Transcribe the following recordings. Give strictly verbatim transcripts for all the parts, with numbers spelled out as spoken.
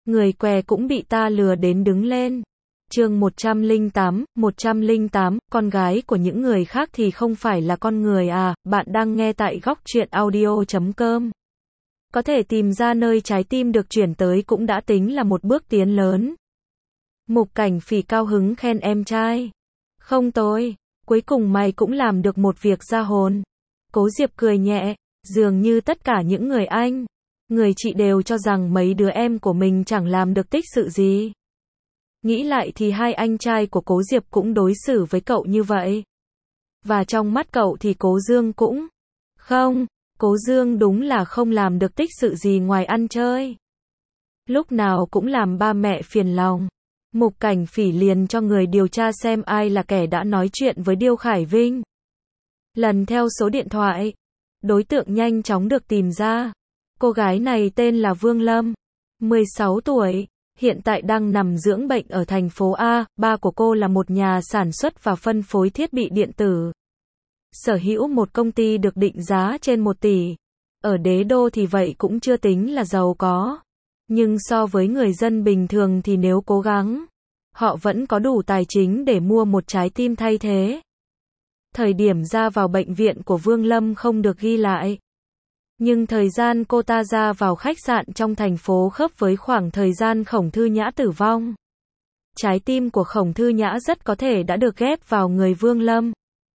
Người què cũng bị ta lừa đến đứng lên. Chương một trăm lẻ tám, một trăm lẻ tám, con gái của những người khác thì không phải là con người à, bạn đang nghe tại góc truyện audio chấm com. Có thể tìm ra nơi trái tim được chuyển tới cũng đã tính là một bước tiến lớn. Mục Cảnh Phỉ cao hứng khen em trai. Không tôi, cuối cùng mày cũng làm được một việc ra hồn. Cố Diệp cười nhẹ, dường như tất cả những người anh, người chị đều cho rằng mấy đứa em của mình chẳng làm được tích sự gì. Nghĩ lại thì hai anh trai của Cố Diệp cũng đối xử với cậu như vậy. Và trong mắt cậu thì Cố Dương cũng không, Cố Dương đúng là không làm được tích sự gì ngoài ăn chơi. Lúc nào cũng làm ba mẹ phiền lòng. Mục Cảnh Phỉ liền cho người điều tra xem ai là kẻ đã nói chuyện với Điêu Khải Vinh. Lần theo số điện thoại, đối tượng nhanh chóng được tìm ra. Cô gái này tên là Vương Lâm, mười sáu tuổi, hiện tại đang nằm dưỡng bệnh ở thành phố A, ba của cô là một nhà sản xuất và phân phối thiết bị điện tử. Sở hữu một công ty được định giá trên một tỷ. Ở đế đô thì vậy cũng chưa tính là giàu có. Nhưng so với người dân bình thường thì nếu cố gắng, họ vẫn có đủ tài chính để mua một trái tim thay thế. Thời điểm ra vào bệnh viện của Vương Lâm không được ghi lại. Nhưng thời gian cô ta ra vào khách sạn trong thành phố khớp với khoảng thời gian Khổng Thư Nhã tử vong. Trái tim của Khổng Thư Nhã rất có thể đã được ghép vào người Vương Lâm.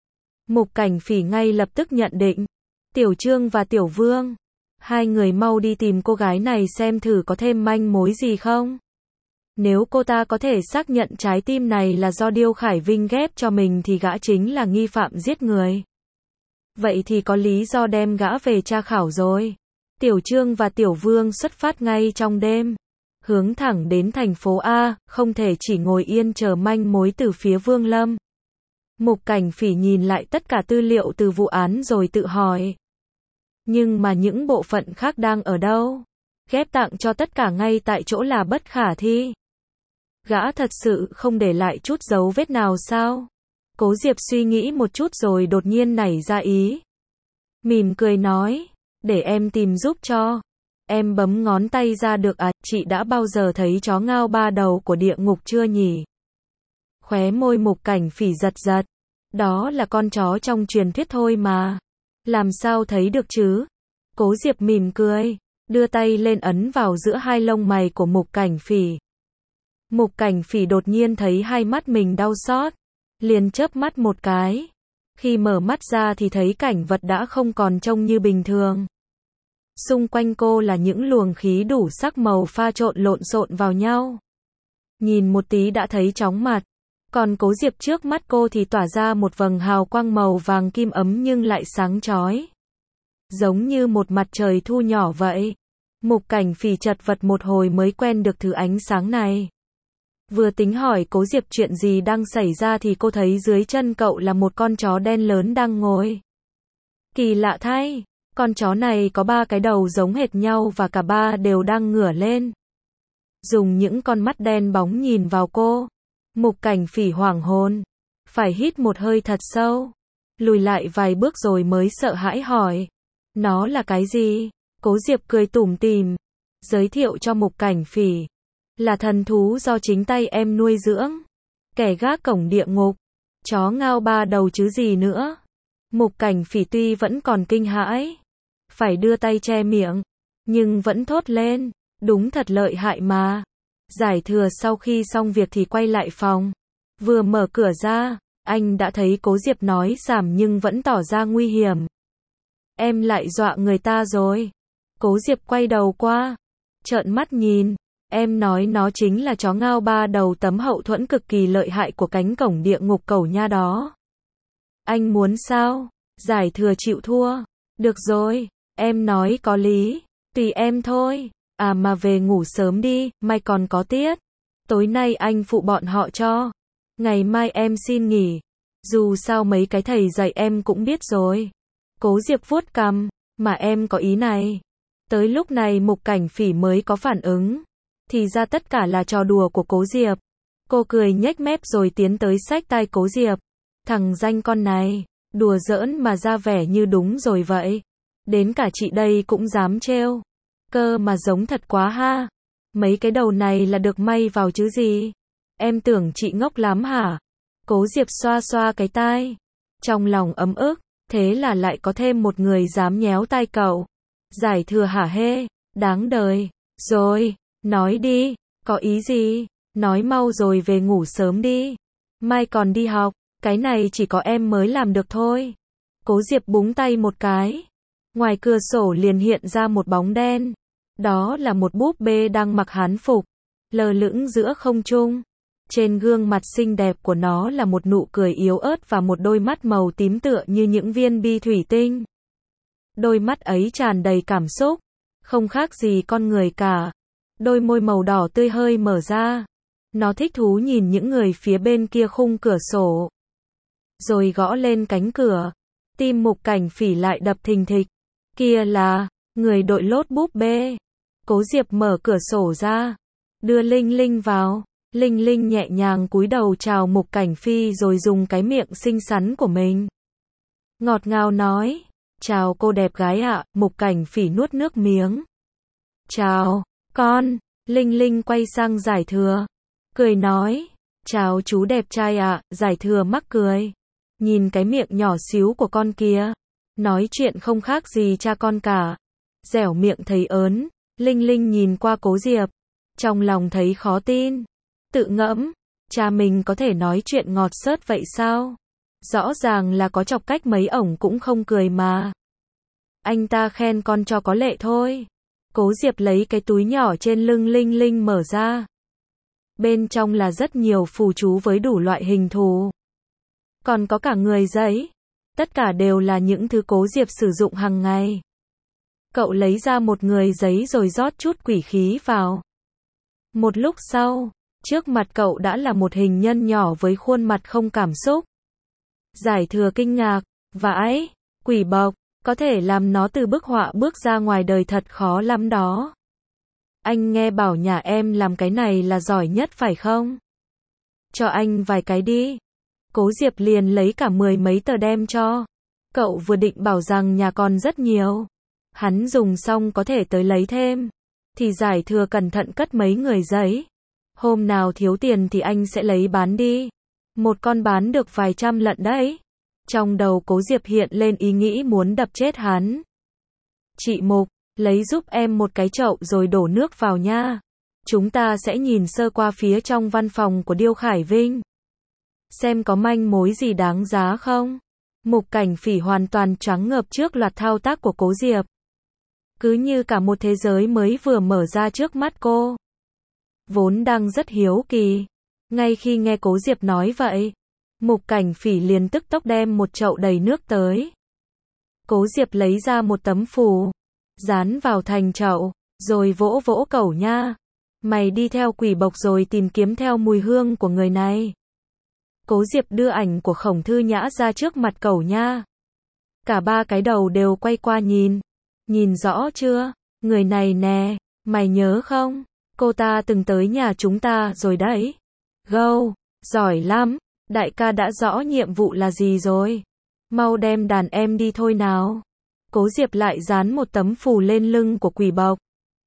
Mục Cảnh Phỉ ngay lập tức nhận định, Tiểu Trương và Tiểu Vương, hai người mau đi tìm cô gái này xem thử có thêm manh mối gì không. Nếu cô ta có thể xác nhận trái tim này là do Điêu Khải Vinh ghép cho mình thì gã chính là nghi phạm giết người. Vậy thì có lý do đem gã về tra khảo rồi. Tiểu Trương và Tiểu Vương xuất phát ngay trong đêm, hướng thẳng đến thành phố A, không thể chỉ ngồi yên chờ manh mối từ phía Vương Lâm. Mục Cảnh Phỉ nhìn lại tất cả tư liệu từ vụ án rồi tự hỏi. Nhưng mà những bộ phận khác đang ở đâu? Ghép tặng cho tất cả ngay tại chỗ là bất khả thi. Gã thật sự không để lại chút dấu vết nào sao? Cố Diệp suy nghĩ một chút rồi đột nhiên nảy ra ý. Mỉm cười nói, để em tìm giúp cho. Em bấm ngón tay ra được à, chị đã bao giờ thấy chó ngao ba đầu của địa ngục chưa nhỉ? Khóe môi Mục Cảnh Phỉ giật giật. Đó là con chó trong truyền thuyết thôi mà. Làm sao thấy được chứ? Cố Diệp mỉm cười, đưa tay lên ấn vào giữa hai lông mày của Mục Cảnh Phỉ. Mục Cảnh Phỉ đột nhiên thấy hai mắt mình đau xót, liền chớp mắt một cái. Khi mở mắt ra thì thấy cảnh vật đã không còn trông như bình thường. Xung quanh cô là những luồng khí đủ sắc màu pha trộn lộn xộn vào nhau. Nhìn một tí đã thấy chóng mặt. Còn Cố Diệp trước mắt cô thì tỏa ra một vầng hào quang màu vàng kim ấm nhưng lại sáng chói. Giống như một mặt trời thu nhỏ vậy. Mục Cảnh Phỉ chật vật một hồi mới quen được thứ ánh sáng này. Vừa tính hỏi Cố Diệp chuyện gì đang xảy ra thì cô thấy dưới chân cậu là một con chó đen lớn đang ngồi. Kỳ lạ thay, con chó này có ba cái đầu giống hệt nhau và cả ba đều đang ngửa lên. Dùng những con mắt đen bóng nhìn vào cô. Mục Cảnh Phỉ hoảng hồn, phải hít một hơi thật sâu, lùi lại vài bước rồi mới sợ hãi hỏi. Nó là cái gì? Cố Diệp cười tủm tỉm, giới thiệu cho Mục Cảnh Phỉ. Là thần thú do chính tay em nuôi dưỡng. Kẻ gác cổng địa ngục. Chó ngao ba đầu chứ gì nữa. Mục Cảnh Phỉ tuy vẫn còn kinh hãi, phải đưa tay che miệng, nhưng vẫn thốt lên. Đúng thật lợi hại mà. Giải thừa sau khi xong việc thì quay lại phòng. Vừa mở cửa ra, anh đã thấy Cố Diệp nói giảm nhưng vẫn tỏ ra nguy hiểm. Em lại dọa người ta rồi. Cố Diệp quay đầu qua, trợn mắt nhìn. Em nói nó chính là chó ngao ba đầu tấm hậu thuẫn cực kỳ lợi hại của cánh cổng địa ngục cẩu nha đó. Anh muốn sao? Giải thừa chịu thua. Được rồi, em nói có lý, tùy em thôi. À mà về ngủ sớm đi, mai còn có tiết. Tối nay anh phụ bọn họ cho. Ngày mai em xin nghỉ. Dù sao mấy cái thầy dạy em cũng biết rồi. Cố Diệp vuốt cằm, mà em có ý này. Tới lúc này Mục Cảnh Phỉ mới có phản ứng. Thì ra tất cả là trò đùa của Cố Diệp. Cô cười nhếch mép rồi tiến tới xách tay Cố Diệp. Thằng danh con này, đùa giỡn mà ra vẻ như đúng rồi vậy. Đến cả chị đây cũng dám trêu. Cơ mà giống thật quá ha. Mấy cái đầu này là được may vào chứ gì? Em tưởng chị ngốc lắm hả? Cố Diệp xoa xoa cái tai. Trong lòng ấm ức, thế là lại có thêm một người dám nhéo tai cậu. Giải Thừa hả hê, đáng đời. Rồi, nói đi, có ý gì? Nói mau rồi về ngủ sớm đi. Mai còn đi học, cái này chỉ có em mới làm được thôi. Cố Diệp búng tay một cái. Ngoài cửa sổ liền hiện ra một bóng đen. Đó là một búp bê đang mặc hán phục, lơ lửng giữa không trung. Trên gương mặt xinh đẹp của nó là một nụ cười yếu ớt và một đôi mắt màu tím tựa như những viên bi thủy tinh. Đôi mắt ấy tràn đầy cảm xúc, không khác gì con người cả. Đôi môi màu đỏ tươi hơi mở ra. Nó thích thú nhìn những người phía bên kia khung cửa sổ. Rồi gõ lên cánh cửa. Tim Mục Cảnh Phỉ lại đập thình thịch. Kia là người đội lốt búp bê. Cố Diệp mở cửa sổ ra, đưa Linh Linh vào. Linh Linh nhẹ nhàng cúi đầu chào Mục Cảnh Phi rồi dùng cái miệng xinh xắn của mình ngọt ngào nói, chào cô đẹp gái ạ. Mục Cảnh Phỉ nuốt nước miếng. Chào, con. Linh Linh quay sang Giải Thừa, cười nói, chào chú đẹp trai ạ. Giải Thừa mắc cười, nhìn cái miệng nhỏ xíu của con kia, nói chuyện không khác gì cha con cả, dẻo miệng thấy ớn. Linh Linh nhìn qua Cố Diệp, trong lòng thấy khó tin, tự ngẫm, cha mình có thể nói chuyện ngọt xớt vậy sao? Rõ ràng là có chọc cách mấy ổng cũng không cười mà. Anh ta khen con cho có lệ thôi. Cố Diệp lấy cái túi nhỏ trên lưng Linh Linh mở ra. Bên trong là rất nhiều phù chú với đủ loại hình thù. Còn có cả người giấy. Tất cả đều là những thứ Cố Diệp sử dụng hàng ngày. Cậu lấy ra một người giấy rồi rót chút quỷ khí vào. Một lúc sau, trước mặt cậu đã là một hình nhân nhỏ với khuôn mặt không cảm xúc. Giải Thừa kinh ngạc, vãi, quỷ bộc, có thể làm nó từ bức họa bước ra ngoài đời thật khó lắm đó. Anh nghe bảo nhà em làm cái này là giỏi nhất phải không? Cho anh vài cái đi. Cố Diệp liền lấy cả mười mấy tờ đem cho. Cậu vừa định bảo rằng nhà còn rất nhiều. Hắn dùng xong có thể tới lấy thêm. Thì Giải Thừa cẩn thận cất mấy người giấy. Hôm nào thiếu tiền thì anh sẽ lấy bán đi. Một con bán được vài trăm lận đấy. Trong đầu Cố Diệp hiện lên ý nghĩ muốn đập chết hắn. Chị Mục, lấy giúp em một cái chậu rồi đổ nước vào nha. Chúng ta sẽ nhìn sơ qua phía trong văn phòng của Điêu Khải Vinh. Xem có manh mối gì đáng giá không? Mục Cảnh Phỉ hoàn toàn choáng ngợp trước loạt thao tác của Cố Diệp. Cứ như cả một thế giới mới vừa mở ra trước mắt cô. Vốn đang rất hiếu kỳ. Ngay khi nghe Cố Diệp nói vậy, Mục Cảnh Phỉ liền tức tốc đem một chậu đầy nước tới. Cố Diệp lấy ra một tấm phù, dán vào thành chậu, rồi vỗ vỗ cẩu nha. Mày đi theo quỷ bộc rồi tìm kiếm theo mùi hương của người này. Cố Diệp đưa ảnh của Khổng Thư Nhã ra trước mặt cẩu nha. Cả ba cái đầu đều quay qua nhìn. Nhìn rõ chưa? Người này nè, mày nhớ không? Cô ta từng tới nhà chúng ta rồi đấy. Gâu, giỏi lắm. Đại ca đã rõ nhiệm vụ là gì rồi. Mau đem đàn em đi thôi nào. Cố Diệp lại dán một tấm phù lên lưng của quỷ bộc.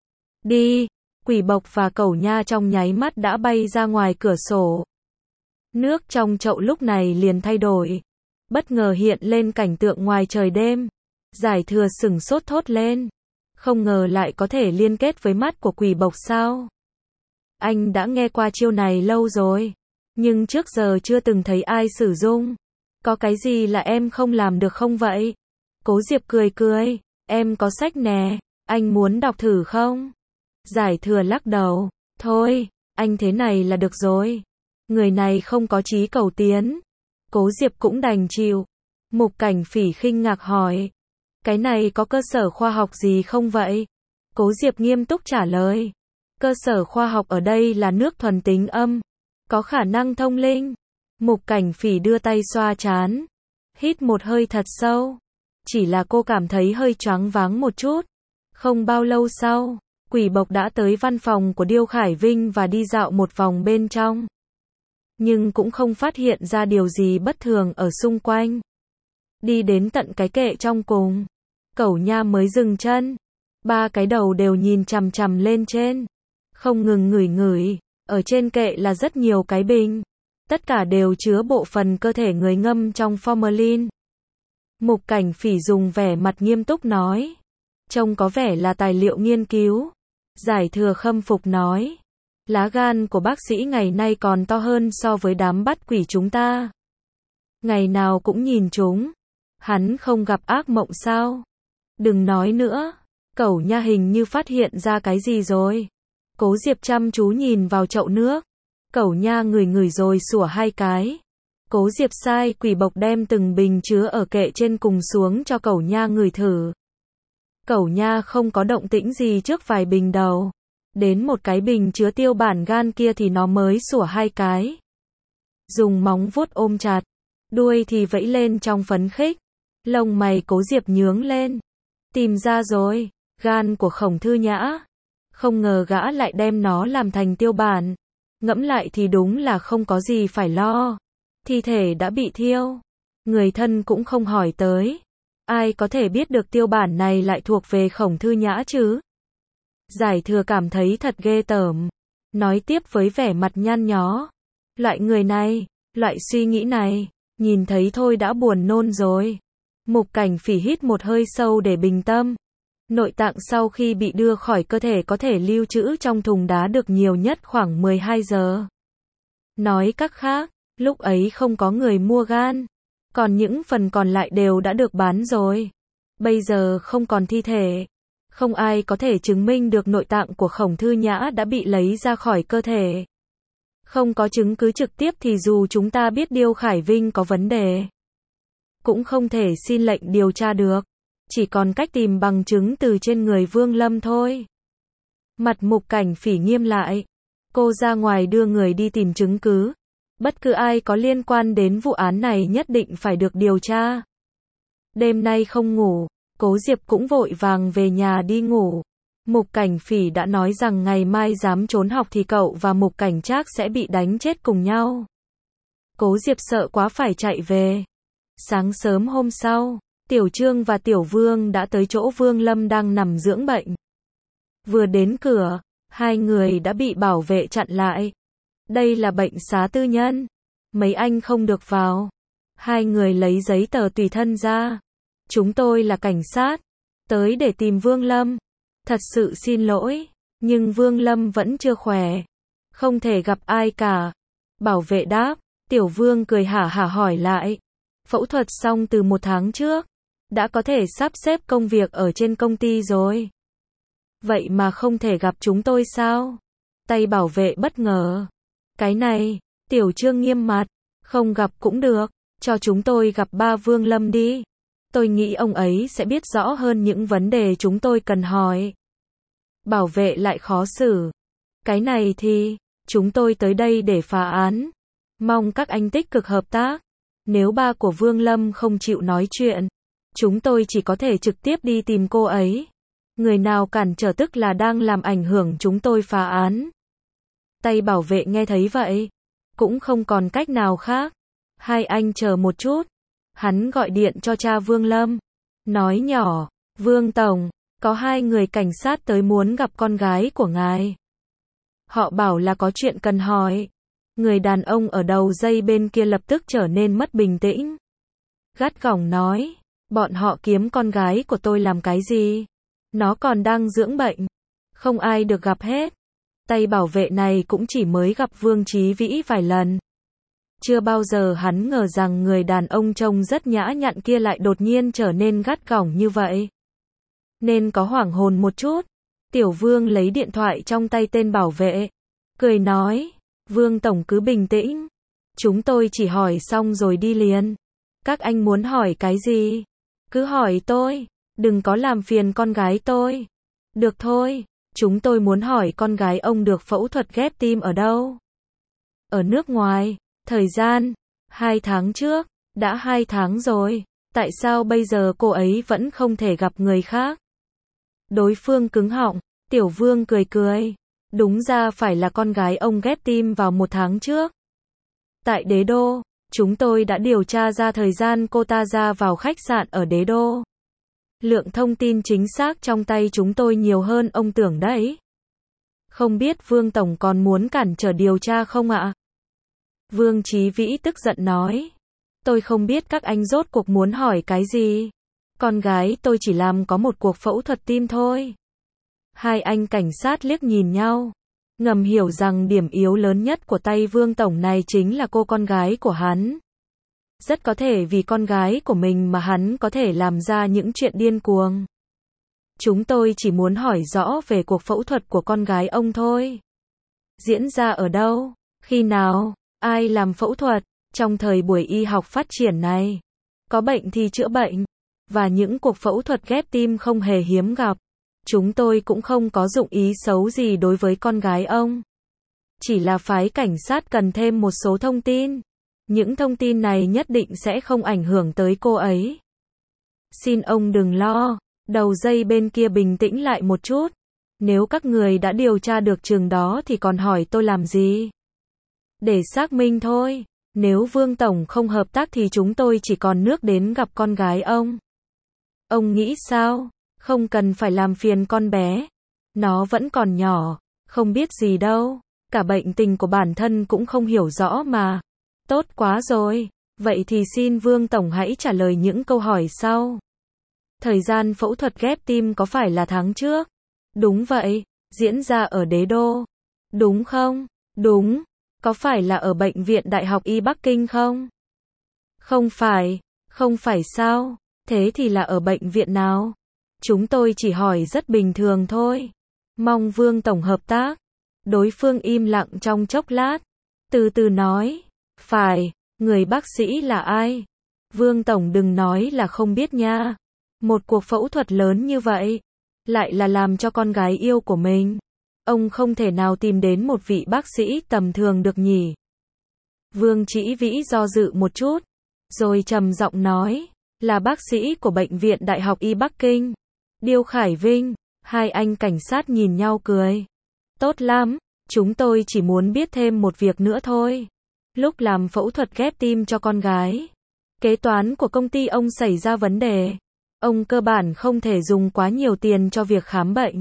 Đi. Quỷ bộc và cẩu nha trong nháy mắt đã bay ra ngoài cửa sổ. Nước trong chậu lúc này liền thay đổi. Bất ngờ hiện lên cảnh tượng ngoài trời đêm. Giải Thừa sửng sốt thốt lên. Không ngờ lại có thể liên kết với mắt của quỷ bộc sao? Anh đã nghe qua chiêu này lâu rồi. Nhưng trước giờ chưa từng thấy ai sử dụng. Có cái gì là em không làm được không vậy? Cố Diệp cười cười. Em có sách nè. Anh muốn đọc thử không? Giải Thừa lắc đầu. Thôi, anh thế này là được rồi. Người này không có chí cầu tiến. Cố Diệp cũng đành chịu. Mục Cảnh Phỉ khinh ngạc hỏi. Cái này có cơ sở khoa học gì không vậy? Cố Diệp nghiêm túc trả lời. Cơ sở khoa học ở đây là nước thuần tính âm. Có khả năng thông linh. Mục Cảnh Phỉ đưa tay xoa trán. Hít một hơi thật sâu. Chỉ là cô cảm thấy hơi choáng váng một chút. Không bao lâu sau, quỷ bộc đã tới văn phòng của Điêu Khải Vinh và đi dạo một vòng bên trong. Nhưng cũng không phát hiện ra điều gì bất thường ở xung quanh. Đi đến tận cái kệ trong cùng. Cẩu nha mới dừng chân. Ba cái đầu đều nhìn chằm chằm lên trên. không ngừng ngửi ngửi, ở trên kệ là rất nhiều cái bình. Tất cả đều chứa bộ phận cơ thể người ngâm trong formalin. Mục Cảnh Phỉ dùng vẻ mặt nghiêm túc nói. Trông có vẻ là tài liệu nghiên cứu. Giải Thừa khâm phục nói. Lá gan của bác sĩ ngày nay còn to hơn so với đám bắt quỷ chúng ta. Ngày nào cũng nhìn chúng. Hắn không gặp ác mộng sao? Đừng nói nữa. Cẩu Nha hình như phát hiện ra cái gì rồi. Cố Diệp chăm chú nhìn vào chậu nước. Cẩu Nha ngửi ngửi rồi sủa hai cái. Cố Diệp sai quỷ bộc đem từng bình chứa ở kệ trên cùng xuống cho Cẩu Nha ngửi thử. Cẩu Nha không có động tĩnh gì trước vài bình đầu. Đến một cái bình chứa tiêu bản gan kia thì nó mới sủa hai cái. Dùng móng vuốt ôm chặt. Đuôi thì vẫy lên trong phấn khích. Lông mày Cố Diệp nhướng lên. Tìm ra rồi, gan của Khổng Thư Nhã. Không ngờ gã lại đem nó làm thành tiêu bản. Ngẫm lại thì đúng là không có gì phải lo. Thi thể đã bị thiêu. Người thân cũng không hỏi tới. Ai có thể biết được tiêu bản này lại thuộc về Khổng Thư Nhã chứ? Giải Thừa cảm thấy thật ghê tởm. Nói tiếp với vẻ mặt nhăn nhó. Loại người này, loại suy nghĩ này, nhìn thấy thôi đã buồn nôn rồi. Mục Cảnh Phỉ hít một hơi sâu để bình tâm. Nội tạng sau khi bị đưa khỏi cơ thể có thể lưu trữ trong thùng đá được nhiều nhất khoảng mười hai giờ. Nói cách khác, lúc ấy không có người mua gan. Còn những phần còn lại đều đã được bán rồi. Bây giờ không còn thi thể. Không ai có thể chứng minh được nội tạng của Khổng Thư Nhã đã bị lấy ra khỏi cơ thể. Không có chứng cứ trực tiếp thì dù chúng ta biết Điêu Khải Vinh có vấn đề, cũng không thể xin lệnh điều tra được. Chỉ còn cách tìm bằng chứng từ trên người Vương Lâm thôi. Mặt Mục Cảnh Phỉ nghiêm lại. Cô ra ngoài đưa người đi tìm chứng cứ. Bất cứ ai có liên quan đến vụ án này nhất định phải được điều tra. Đêm nay không ngủ, Cố Diệp cũng vội vàng về nhà đi ngủ. Mục Cảnh Phỉ đã nói rằng ngày mai dám trốn học thì cậu và Mục Cảnh Trác sẽ bị đánh chết cùng nhau. Cố Diệp sợ quá phải chạy về. Sáng sớm hôm sau, Tiểu Trương và Tiểu Vương đã tới chỗ Vương Lâm đang nằm dưỡng bệnh. Vừa đến cửa, hai người đã bị bảo vệ chặn lại. Đây là bệnh xá tư nhân. Mấy anh không được vào. Hai người lấy giấy tờ tùy thân ra. Chúng tôi là cảnh sát. Tới để tìm Vương Lâm. Thật sự xin lỗi. Nhưng Vương Lâm vẫn chưa khỏe. Không thể gặp ai cả. Bảo vệ đáp. Tiểu Vương cười hả hả hỏi lại. Phẫu thuật xong từ một tháng trước. Đã có thể sắp xếp công việc ở trên công ty rồi. Vậy mà không thể gặp chúng tôi sao? Tay bảo vệ bất ngờ. Cái này, Tiểu Trương nghiêm mặt. Không gặp cũng được. Cho chúng tôi gặp ba Vương Lâm đi. Tôi nghĩ ông ấy sẽ biết rõ hơn những vấn đề chúng tôi cần hỏi. Bảo vệ lại khó xử. Cái này thì, chúng tôi tới đây để phá án. Mong các anh tích cực hợp tác. Nếu ba của Vương Lâm không chịu nói chuyện, chúng tôi chỉ có thể trực tiếp đi tìm cô ấy. Người nào cản trở tức là đang làm ảnh hưởng chúng tôi phá án. Tay bảo vệ nghe thấy vậy, cũng không còn cách nào khác. Hai anh chờ một chút. Hắn gọi điện cho cha Vương Lâm. Nói nhỏ, Vương Tổng, có hai người cảnh sát tới muốn gặp con gái của ngài. Họ bảo là có chuyện cần hỏi. Người đàn ông ở đầu dây bên kia lập tức trở nên mất bình tĩnh. Gắt gỏng nói, bọn họ kiếm con gái của tôi làm cái gì? Nó còn đang dưỡng bệnh. Không ai được gặp hết. Tay bảo vệ này cũng chỉ mới gặp Vương Chí Vĩ vài lần. Chưa bao giờ hắn ngờ rằng người đàn ông trông rất nhã nhặn kia lại đột nhiên trở nên gắt gỏng như vậy. Nên có hoảng hồn một chút. Tiểu Vương lấy điện thoại trong tay tên bảo vệ. Cười nói, Vương Tổng cứ bình tĩnh. Chúng tôi chỉ hỏi xong rồi đi liền. Các anh muốn hỏi cái gì? Cứ hỏi tôi. Đừng có làm phiền con gái tôi. Được thôi. Chúng tôi muốn hỏi con gái ông được phẫu thuật ghép tim ở đâu? Ở nước ngoài. Thời gian? Hai tháng trước. Đã hai tháng rồi. Tại sao bây giờ cô ấy vẫn không thể gặp người khác? Đối phương cứng họng. Tiểu Vương cười cười. Đúng ra phải là con gái ông ghép tim vào một tháng trước. Tại Đế Đô, chúng tôi đã điều tra ra thời gian cô ta ra vào khách sạn ở Đế Đô. Lượng thông tin chính xác trong tay chúng tôi nhiều hơn ông tưởng đấy. Không biết Vương Tổng còn muốn cản trở điều tra không ạ? Vương Chí Vĩ tức giận nói. Tôi không biết các anh rốt cuộc muốn hỏi cái gì. Con gái tôi chỉ làm có một cuộc phẫu thuật tim thôi. Hai anh cảnh sát liếc nhìn nhau, ngầm hiểu rằng điểm yếu lớn nhất của tay Vương Tổng này chính là cô con gái của hắn. Rất có thể vì con gái của mình mà hắn có thể làm ra những chuyện điên cuồng. Chúng tôi chỉ muốn hỏi rõ về cuộc phẫu thuật của con gái ông thôi. Diễn ra ở đâu? Khi nào? Ai làm phẫu thuật? Trong thời buổi y học phát triển này, có bệnh thì chữa bệnh, và những cuộc phẫu thuật ghép tim không hề hiếm gặp. Chúng tôi cũng không có dụng ý xấu gì đối với con gái ông. Chỉ là phái cảnh sát cần thêm một số thông tin. Những thông tin này nhất định sẽ không ảnh hưởng tới cô ấy. Xin ông đừng lo. Đầu dây bên kia bình tĩnh lại một chút. Nếu các người đã điều tra được trường đó thì còn hỏi tôi làm gì? Để xác minh thôi. Nếu Vương Tổng không hợp tác thì chúng tôi chỉ còn nước đến gặp con gái ông. Ông nghĩ sao? Không cần phải làm phiền con bé. Nó vẫn còn nhỏ, không biết gì đâu. Cả bệnh tình của bản thân cũng không hiểu rõ mà. Tốt quá rồi. Vậy thì xin Vương Tổng hãy trả lời những câu hỏi sau. Thời gian phẫu thuật ghép tim có phải là tháng trước? Đúng vậy. Diễn ra ở Đế Đô. Đúng không? Đúng. Có phải là ở Bệnh viện Đại học Y Bắc Kinh không? Không phải. Không phải sao? Thế thì là ở bệnh viện nào? Chúng tôi chỉ hỏi rất bình thường thôi. Mong Vương Tổng hợp tác. Đối phương im lặng trong chốc lát. Từ từ nói. Phải. Người bác sĩ là ai? Vương Tổng đừng nói là không biết nha. Một cuộc phẫu thuật lớn như vậy, lại là làm cho con gái yêu của mình. Ông không thể nào tìm đến một vị bác sĩ tầm thường được nhỉ? Vương Chí Vĩ do dự một chút, rồi trầm giọng nói, là bác sĩ của Bệnh viện Đại học Y Bắc Kinh. Điêu Khải Vinh. Hai anh cảnh sát nhìn nhau cười. Tốt lắm, chúng tôi chỉ muốn biết thêm một việc nữa thôi. Lúc làm phẫu thuật ghép tim cho con gái, kế toán của công ty ông xảy ra vấn đề. Ông cơ bản không thể dùng quá nhiều tiền cho việc khám bệnh.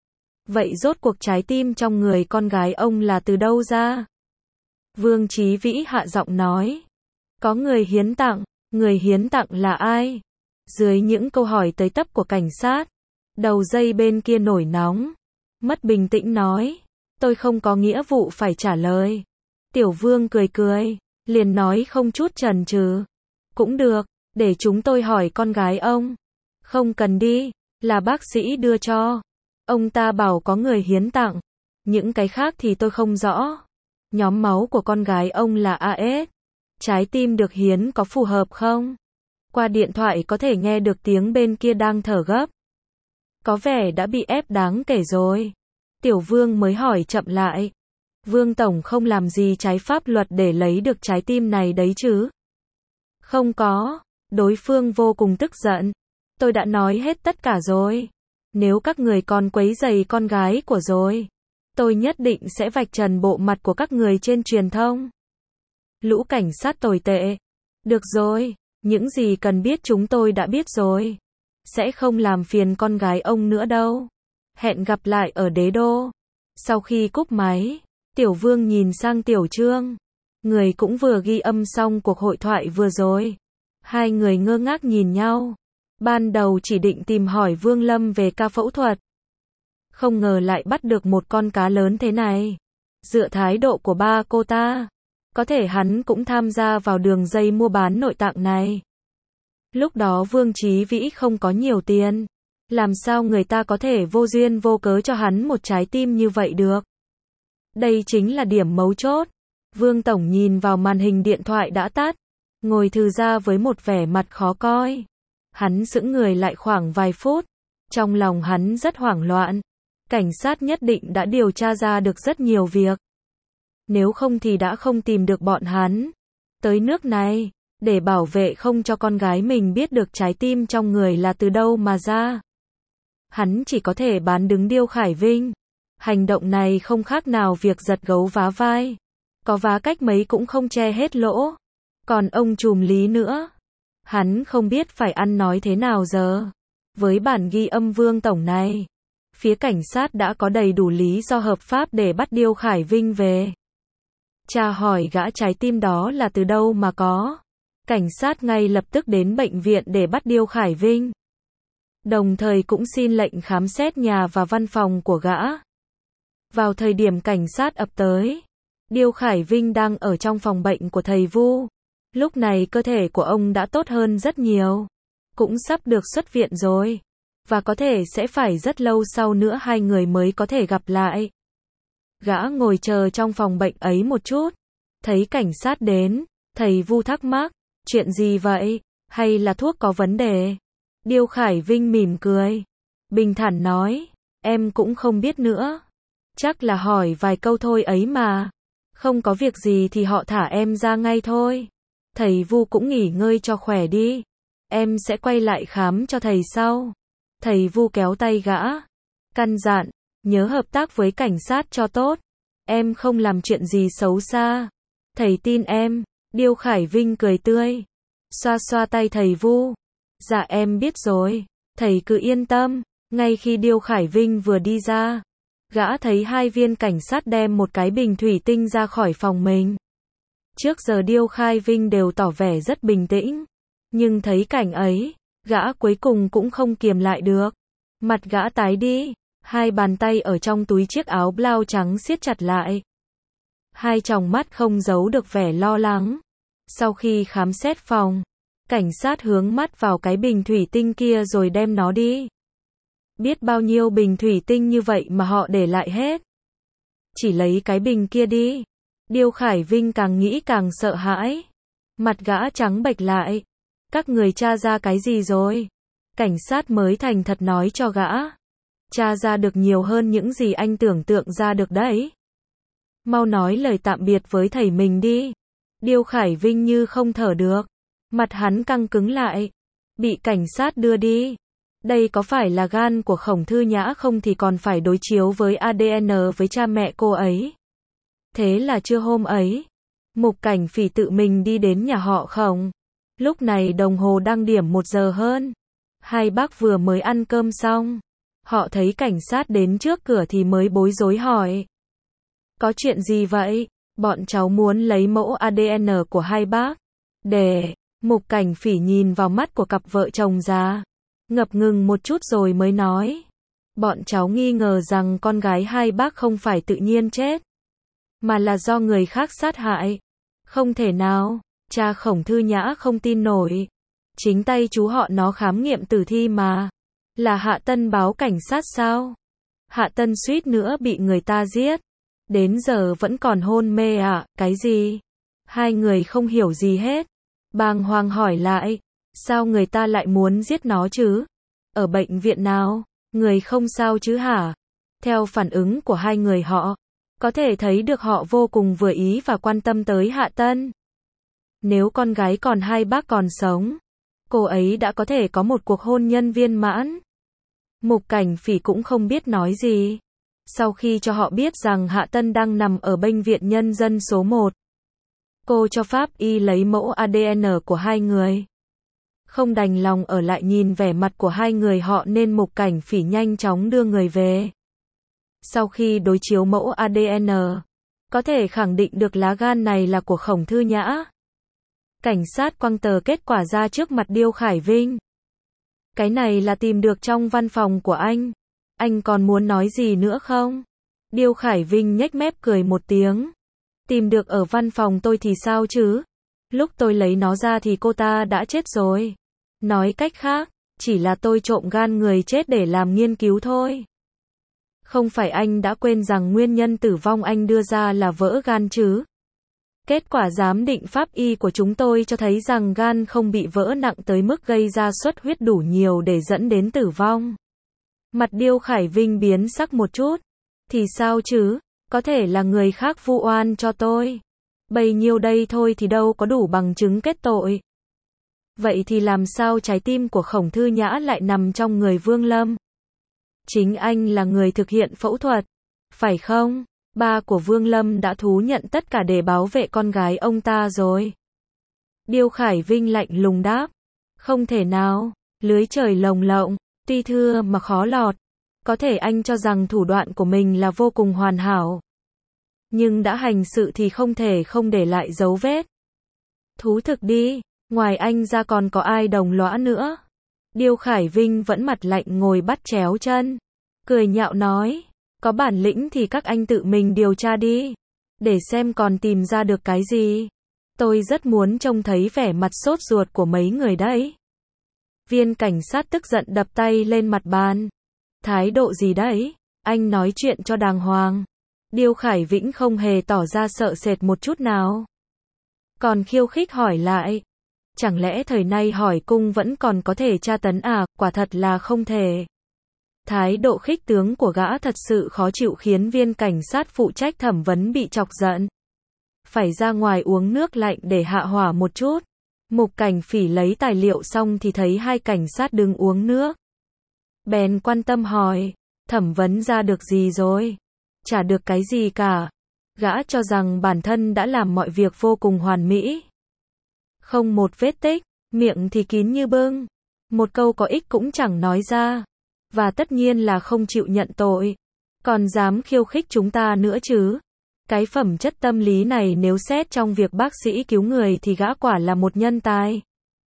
Vậy rốt cuộc trái tim trong người con gái ông là từ đâu ra? Vương Chí Vĩ hạ giọng nói. Có người hiến tặng. Người hiến tặng là ai? Dưới những câu hỏi tới tấp của cảnh sát, đầu dây bên kia nổi nóng, mất bình tĩnh nói. Tôi không có nghĩa vụ phải trả lời. Tiểu Vương cười cười, liền nói không chút chần chừ. Cũng được, để chúng tôi hỏi con gái ông. Không cần đi, là bác sĩ đưa cho. Ông ta bảo có người hiến tặng. Những cái khác thì tôi không rõ. Nhóm máu của con gái ông là a ét. Trái tim được hiến có phù hợp không? Qua điện thoại có thể nghe được tiếng bên kia đang thở gấp. Có vẻ đã bị ép đáng kể rồi. Tiểu Vương mới hỏi chậm lại. Vương Tổng không làm gì trái pháp luật để lấy được trái tim này đấy chứ? Không có. Đối phương vô cùng tức giận. Tôi đã nói hết tất cả rồi. Nếu các người còn quấy rầy con gái của rồi, tôi nhất định sẽ vạch trần bộ mặt của các người trên truyền thông. Lũ cảnh sát tồi tệ. Được rồi, những gì cần biết chúng tôi đã biết rồi. Sẽ không làm phiền con gái ông nữa đâu. Hẹn gặp lại ở Đế Đô. Sau khi cúp máy, Tiểu Vương nhìn sang Tiểu Trương. Người cũng vừa ghi âm xong cuộc hội thoại vừa rồi. Hai người ngơ ngác nhìn nhau. Ban đầu chỉ định tìm hỏi Vương Lâm về ca phẫu thuật. Không ngờ lại bắt được một con cá lớn thế này. Dựa thái độ của ba cô ta, có thể hắn cũng tham gia vào đường dây mua bán nội tạng này. Lúc đó Vương Chí Vĩ không có nhiều tiền. Làm sao người ta có thể vô duyên vô cớ cho hắn một trái tim như vậy được? Đây chính là điểm mấu chốt. Vương Tổng nhìn vào màn hình điện thoại đã tắt. Ngồi thư ra với một vẻ mặt khó coi. Hắn sững người lại khoảng vài phút. Trong lòng hắn rất hoảng loạn. Cảnh sát nhất định đã điều tra ra được rất nhiều việc. Nếu không thì đã không tìm được bọn hắn. Tới nước này, để bảo vệ không cho con gái mình biết được trái tim trong người là từ đâu mà ra. Hắn chỉ có thể bán đứng Điêu Khải Vinh. Hành động này không khác nào việc giật gấu vá vai. Có vá cách mấy cũng không che hết lỗ. Còn ông trùm Lý nữa. Hắn không biết phải ăn nói thế nào giờ. Với bản ghi âm Vương Tổng này, phía cảnh sát đã có đầy đủ lý do hợp pháp để bắt Điêu Khải Vinh về. Cha hỏi gã trái tim đó là từ đâu mà có. Cảnh sát ngay lập tức đến bệnh viện để bắt Điêu Khải Vinh. Đồng thời cũng xin lệnh khám xét nhà và văn phòng của gã. Vào thời điểm cảnh sát ập tới, Điêu Khải Vinh đang ở trong phòng bệnh của thầy Vu. Lúc này cơ thể của ông đã tốt hơn rất nhiều. Cũng sắp được xuất viện rồi. Và có thể sẽ phải rất lâu sau nữa hai người mới có thể gặp lại. Gã ngồi chờ trong phòng bệnh ấy một chút. Thấy cảnh sát đến, thầy Vu thắc mắc, chuyện gì vậy? Hay là thuốc có vấn đề? Điêu Khải Vinh mỉm cười. Bình thản nói, em cũng không biết nữa. Chắc là hỏi vài câu thôi ấy mà. Không có việc gì thì họ thả em ra ngay thôi. Thầy Vu cũng nghỉ ngơi cho khỏe đi. Em sẽ quay lại khám cho thầy sau. Thầy Vu kéo tay gã. Căn dặn, nhớ hợp tác với cảnh sát cho tốt. Em không làm chuyện gì xấu xa. Thầy tin em. Điêu Khải Vinh cười tươi. Xoa xoa tay thầy Vu. Dạ em biết rồi. Thầy cứ yên tâm. Ngay khi Điêu Khải Vinh vừa đi ra, gã thấy hai viên cảnh sát đem một cái bình thủy tinh ra khỏi phòng mình. Trước giờ Điêu Khải Vinh đều tỏ vẻ rất bình tĩnh. Nhưng thấy cảnh ấy, gã cuối cùng cũng không kiềm lại được. Mặt gã tái đi, hai bàn tay ở trong túi chiếc áo blau trắng siết chặt lại. Hai tròng mắt không giấu được vẻ lo lắng. Sau khi khám xét phòng, cảnh sát hướng mắt vào cái bình thủy tinh kia rồi đem nó đi. Biết bao nhiêu bình thủy tinh như vậy mà họ để lại hết. Chỉ lấy cái bình kia đi. Điêu Khải Vinh càng nghĩ càng sợ hãi. Mặt gã trắng bệch lại. Các người tra ra cái gì rồi? Cảnh sát mới thành thật nói cho gã. Tra ra được nhiều hơn những gì anh tưởng tượng ra được đấy. Mau nói lời tạm biệt với thầy mình đi. Điêu Khải Vinh như không thở được. Mặt hắn căng cứng lại. Bị cảnh sát đưa đi. Đây có phải là gan của Khổng Thư Nhã không thì còn phải đối chiếu với a đê en với cha mẹ cô ấy. Thế là trưa hôm ấy, Mục Cảnh Phỉ tự mình đi đến nhà họ Khổng. Lúc này đồng hồ đang điểm một giờ hơn. Hai bác vừa mới ăn cơm xong. Họ thấy cảnh sát đến trước cửa thì mới bối rối hỏi. Có chuyện gì vậy? Bọn cháu muốn lấy mẫu a đê en của hai bác. Để, Mục Cảnh Phỉ nhìn vào mắt của cặp vợ chồng già. Ngập ngừng một chút rồi mới nói. Bọn cháu nghi ngờ rằng con gái hai bác không phải tự nhiên chết, mà là do người khác sát hại. Không thể nào, cha Khổng Thư Nhã không tin nổi. Chính tay chú họ nó khám nghiệm tử thi mà. Là Hạ Tân báo cảnh sát sao? Hạ Tân suýt nữa bị người ta giết. Đến giờ vẫn còn hôn mê à, cái gì? Hai người không hiểu gì hết. Bàng hoàng hỏi lại. Sao người ta lại muốn giết nó chứ? Ở bệnh viện nào? Người không sao chứ hả? Theo phản ứng của hai người họ, có thể thấy được họ vô cùng vừa ý và quan tâm tới Hạ Tân. Nếu con gái còn hai bác còn sống, cô ấy đã có thể có một cuộc hôn nhân viên mãn. Mục Cảnh Phỉ cũng không biết nói gì. Sau khi cho họ biết rằng Hạ Tân đang nằm ở bệnh viện nhân dân số một, cô cho pháp y lấy mẫu a đê en của hai người. Không đành lòng ở lại nhìn vẻ mặt của hai người họ nên Mục Cảnh Phỉ nhanh chóng đưa người về. Sau khi đối chiếu mẫu a đê en, có thể khẳng định được lá gan này là của Khổng Thư Nhã. Cảnh sát quăng tờ kết quả ra trước mặt Điêu Khải Vinh. Cái này là tìm được trong văn phòng của anh. Anh còn muốn nói gì nữa không? Điêu Khải Vinh nhếch mép cười một tiếng. Tìm được ở văn phòng tôi thì sao chứ? Lúc tôi lấy nó ra thì cô ta đã chết rồi. Nói cách khác, chỉ là tôi trộm gan người chết để làm nghiên cứu thôi. Không phải anh đã quên rằng nguyên nhân tử vong anh đưa ra là vỡ gan chứ? Kết quả giám định pháp y của chúng tôi cho thấy rằng gan không bị vỡ nặng tới mức gây ra xuất huyết đủ nhiều để dẫn đến tử vong. Mặt Điêu Khải Vinh biến sắc một chút. Thì sao chứ? Có thể là người khác vu oan cho tôi. Bấy nhiêu đây thôi thì đâu có đủ bằng chứng kết tội. Vậy thì làm sao trái tim của Khổng Thư Nhã lại nằm trong người Vương Lâm? Chính anh là người thực hiện phẫu thuật, phải không? Ba của Vương Lâm đã thú nhận tất cả để bảo vệ con gái ông ta rồi. Điêu Khải Vinh lạnh lùng đáp. Không thể nào, lưới trời lồng lộng, tuy thưa mà khó lọt. Có thể anh cho rằng thủ đoạn của mình là vô cùng hoàn hảo. Nhưng đã hành sự thì không thể không để lại dấu vết. Thú thực đi, ngoài anh ra còn có ai đồng lõa nữa. Điêu Khải Vinh vẫn mặt lạnh ngồi bắt chéo chân. Cười nhạo nói, có bản lĩnh thì các anh tự mình điều tra đi. Để xem còn tìm ra được cái gì. Tôi rất muốn trông thấy vẻ mặt sốt ruột của mấy người đấy. Viên cảnh sát tức giận đập tay lên mặt bàn. Thái độ gì đấy? Anh nói chuyện cho đàng hoàng. Điêu Khải Vĩnh không hề tỏ ra sợ sệt một chút nào. Còn khiêu khích hỏi lại. Chẳng lẽ thời nay hỏi cung vẫn còn có thể tra tấn à? Quả thật là không thể. Thái độ khích tướng của gã thật sự khó chịu khiến viên cảnh sát phụ trách thẩm vấn bị chọc giận. Phải ra ngoài uống nước lạnh để hạ hỏa một chút. Mục Cảnh Phỉ lấy tài liệu xong thì thấy hai cảnh sát đứng uống nước. Bèn quan tâm hỏi, thẩm vấn ra được gì rồi? Chả được cái gì cả. Gã cho rằng bản thân đã làm mọi việc vô cùng hoàn mỹ. Không một vết tích, miệng thì kín như bưng. Một câu có ích cũng chẳng nói ra. Và tất nhiên là không chịu nhận tội. Còn dám khiêu khích chúng ta nữa chứ. Cái phẩm chất tâm lý này nếu xét trong việc bác sĩ cứu người thì gã quả là một nhân tài.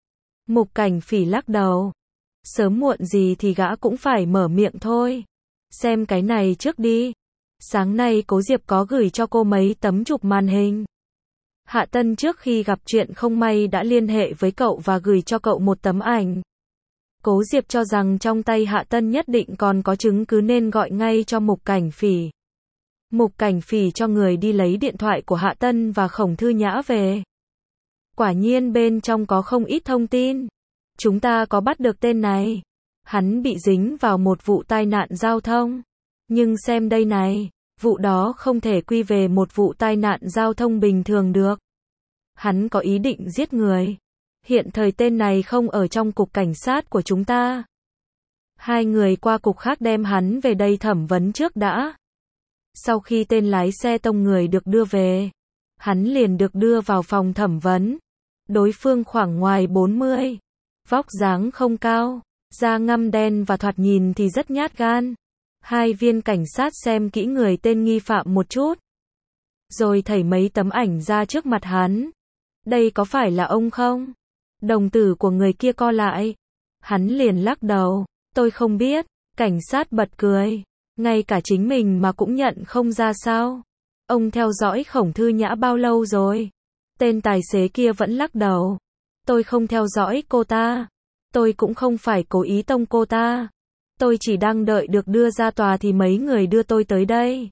Mục Cảnh Phỉ lắc đầu. Sớm muộn gì thì gã cũng phải mở miệng thôi. Xem cái này trước đi. Sáng nay Cố Diệp có gửi cho cô mấy tấm chụp màn hình. Hạ Tân trước khi gặp chuyện không may đã liên hệ với cậu và gửi cho cậu một tấm ảnh. Cố Diệp cho rằng trong tay Hạ Tân nhất định còn có chứng cứ nên gọi ngay cho Mục Cảnh Phỉ. Mục Cảnh Phỉ cho người đi lấy điện thoại của Hạ Tân và Khổng Thư Nhã về. Quả nhiên bên trong có không ít thông tin. Chúng ta có bắt được tên này. Hắn bị dính vào một vụ tai nạn giao thông. Nhưng xem đây này, vụ đó không thể quy về một vụ tai nạn giao thông bình thường được. Hắn có ý định giết người. Hiện thời tên này không ở trong cục cảnh sát của chúng ta. Hai người qua cục khác đem hắn về đây thẩm vấn trước đã. Sau khi tên lái xe tông người được đưa về, hắn liền được đưa vào phòng thẩm vấn. Đối phương khoảng ngoài bốn mươi, vóc dáng không cao, da ngăm đen và thoạt nhìn thì rất nhát gan. Hai viên cảnh sát xem kỹ người tên nghi phạm một chút, rồi thảy mấy tấm ảnh ra trước mặt hắn. Đây có phải là ông không? Đồng tử của người kia co lại. Hắn liền lắc đầu. Tôi không biết. Cảnh sát bật cười. Ngay cả chính mình mà cũng nhận không ra sao? Ông theo dõi Khổng Thư Nhã bao lâu rồi? Tên tài xế kia vẫn lắc đầu. Tôi không theo dõi cô ta. Tôi cũng không phải cố ý tông cô ta. Tôi chỉ đang đợi được đưa ra tòa thì mấy người đưa tôi tới đây.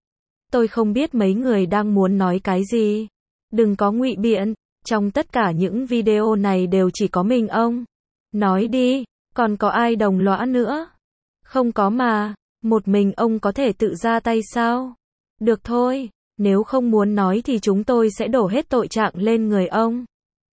Tôi không biết mấy người đang muốn nói cái gì. Đừng có ngụy biện. Trong tất cả những video này đều chỉ có mình ông. Nói đi, còn có ai đồng lõa nữa? Không có mà. Một mình ông có thể tự ra tay sao? Được thôi, nếu không muốn nói thì chúng tôi sẽ đổ hết tội trạng lên người ông.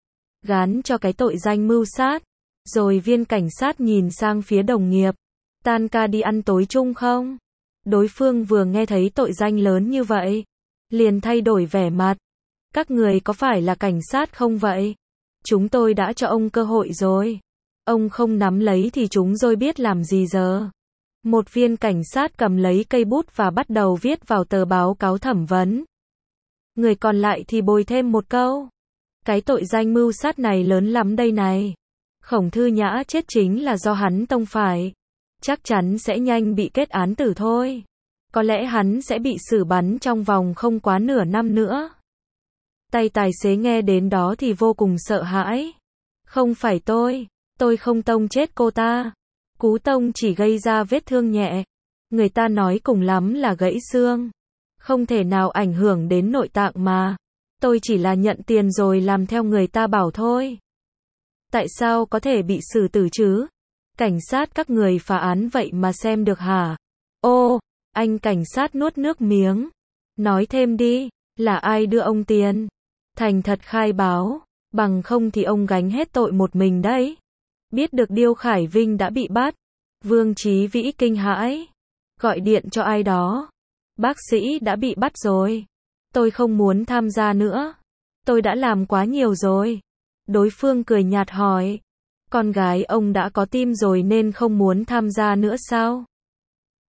Gán cho cái tội danh mưu sát. Rồi viên cảnh sát nhìn sang phía đồng nghiệp. Tan ca đi ăn tối chung không? Đối phương vừa nghe thấy tội danh lớn như vậy, liền thay đổi vẻ mặt. Các người có phải là cảnh sát không vậy? Chúng tôi đã cho ông cơ hội rồi. Ông không nắm lấy thì chúng tôi biết làm gì giờ. Một viên cảnh sát cầm lấy cây bút và bắt đầu viết vào tờ báo cáo thẩm vấn. Người còn lại thì bồi thêm một câu. Cái tội danh mưu sát này lớn lắm đây này. Khổng Thư Nhã chết chính là do hắn tông phải. Chắc chắn sẽ nhanh bị kết án tử thôi. Có lẽ hắn sẽ bị xử bắn trong vòng không quá nửa năm nữa. Tay tài xế nghe đến đó thì vô cùng sợ hãi. Không phải tôi, tôi không tông chết cô ta. Cú tông chỉ gây ra vết thương nhẹ. Người ta nói cùng lắm là gãy xương. Không thể nào ảnh hưởng đến nội tạng mà. Tôi chỉ là nhận tiền rồi làm theo người ta bảo thôi. Tại sao có thể bị xử tử chứ? Cảnh sát các người phá án vậy mà xem được hả? Ô, anh cảnh sát nuốt nước miếng. Nói thêm đi, là ai đưa ông tiền? Thành thật khai báo, bằng không thì ông gánh hết tội một mình đấy. Biết được Điêu Khải Vinh đã bị bắt, Vương Chí Vĩ kinh hãi, gọi điện cho ai đó. Bác sĩ đã bị bắt rồi. Tôi không muốn tham gia nữa. Tôi đã làm quá nhiều rồi. Đối phương cười nhạt hỏi. Con gái ông đã có tim rồi nên không muốn tham gia nữa sao?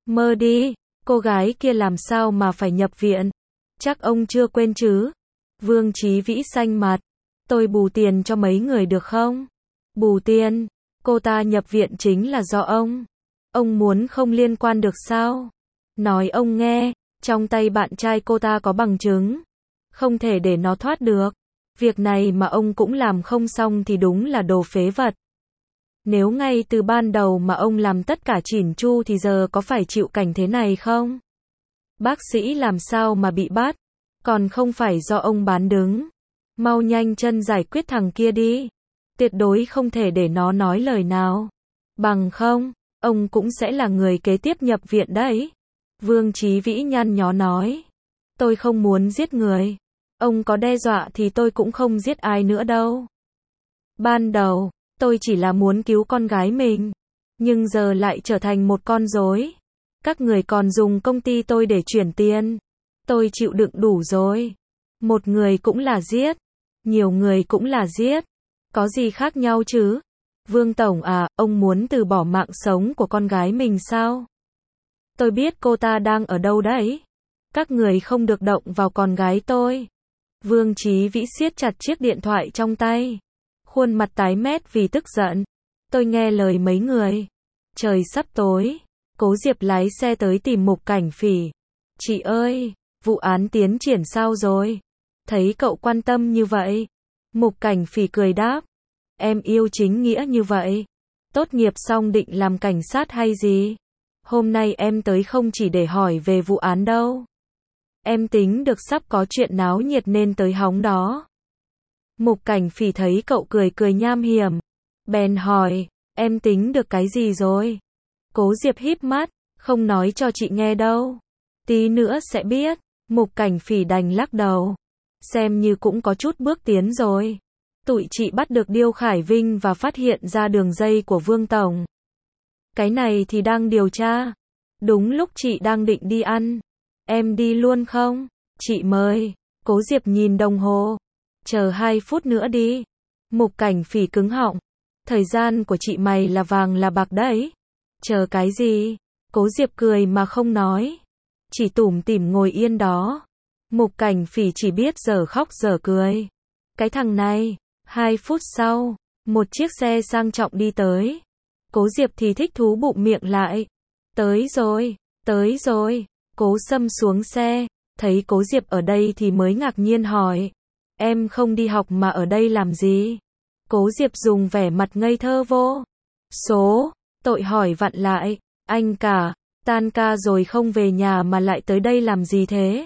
Mơ đi, cô gái kia làm sao mà phải nhập viện? Chắc ông chưa quên chứ? Vương Chí Vĩ xanh mặt. Tôi bù tiền cho mấy người được không? Bù tiền? Cô ta nhập viện chính là do ông. Ông muốn không liên quan được sao? Nói ông nghe, trong tay bạn trai cô ta có bằng chứng. Không thể để nó thoát được. Việc này mà ông cũng làm không xong thì đúng là đồ phế vật. Nếu ngay từ ban đầu mà ông làm tất cả chỉn chu thì giờ có phải chịu cảnh thế này không? Bác sĩ làm sao mà bị bắt? Còn không phải do ông bán đứng. Mau nhanh chân giải quyết thằng kia đi. Tuyệt đối không thể để nó nói lời nào. Bằng không, ông cũng sẽ là người kế tiếp nhập viện đấy. Vương Chí Vĩ nhăn nhó nói. Tôi không muốn giết người. Ông có đe dọa thì tôi cũng không giết ai nữa đâu. Ban đầu, tôi chỉ là muốn cứu con gái mình. Nhưng giờ lại trở thành một con rối. Các người còn dùng công ty tôi để chuyển tiền. Tôi chịu đựng đủ rồi. Một người cũng là giết. Nhiều người cũng là giết. Có gì khác nhau chứ? Vương Tổng à, ông muốn từ bỏ mạng sống của con gái mình sao? Tôi biết cô ta đang ở đâu đấy. Các người không được động vào con gái tôi. Vương Chí Vĩ siết chặt chiếc điện thoại trong tay. Khuôn mặt tái mét vì tức giận. Tôi nghe lời mấy người. Trời sắp tối. Cố Diệp lái xe tới tìm Mục Cảnh Phỉ. Chị ơi, vụ án tiến triển sao rồi? Thấy cậu quan tâm như vậy. Mục Cảnh Phỉ cười đáp. Em yêu chính nghĩa như vậy. Tốt nghiệp xong định làm cảnh sát hay gì? Hôm nay em tới không chỉ để hỏi về vụ án đâu. Em tính được sắp có chuyện náo nhiệt nên tới hóng đó. Mục Cảnh Phỉ thấy cậu cười cười nham hiểm. Bèn hỏi, em tính được cái gì rồi? Cố Diệp híp mắt, không nói cho chị nghe đâu. Tí nữa sẽ biết. Mục Cảnh Phỉ đành lắc đầu. Xem như cũng có chút bước tiến rồi. Tụi chị bắt được Điêu Khải Vinh và phát hiện ra đường dây của Vương Tổng. Cái này thì đang điều tra. Đúng lúc chị đang định đi ăn. Em đi luôn không? Chị mời. Cố Diệp nhìn đồng hồ. Chờ hai phút nữa đi. Mục Cảnh Phỉ cứng họng. Thời gian của chị mày là vàng là bạc đấy. Chờ cái gì? Cố Diệp cười mà không nói. Chỉ tủm tỉm ngồi yên đó. Mục Cảnh Phỉ chỉ biết giờ khóc giờ cười. Cái thằng này. Hai phút sau, một chiếc xe sang trọng đi tới. Cố Diệp thì thích thú bụng miệng lại. Tới rồi, tới rồi. Cố Sâm xuống xe, thấy Cố Diệp ở đây thì mới ngạc nhiên hỏi. Em không đi học mà ở đây làm gì? Cố Diệp dùng vẻ mặt ngây thơ vô số, tội hỏi vặn lại. Anh cả, tan ca rồi không về nhà mà lại tới đây làm gì thế?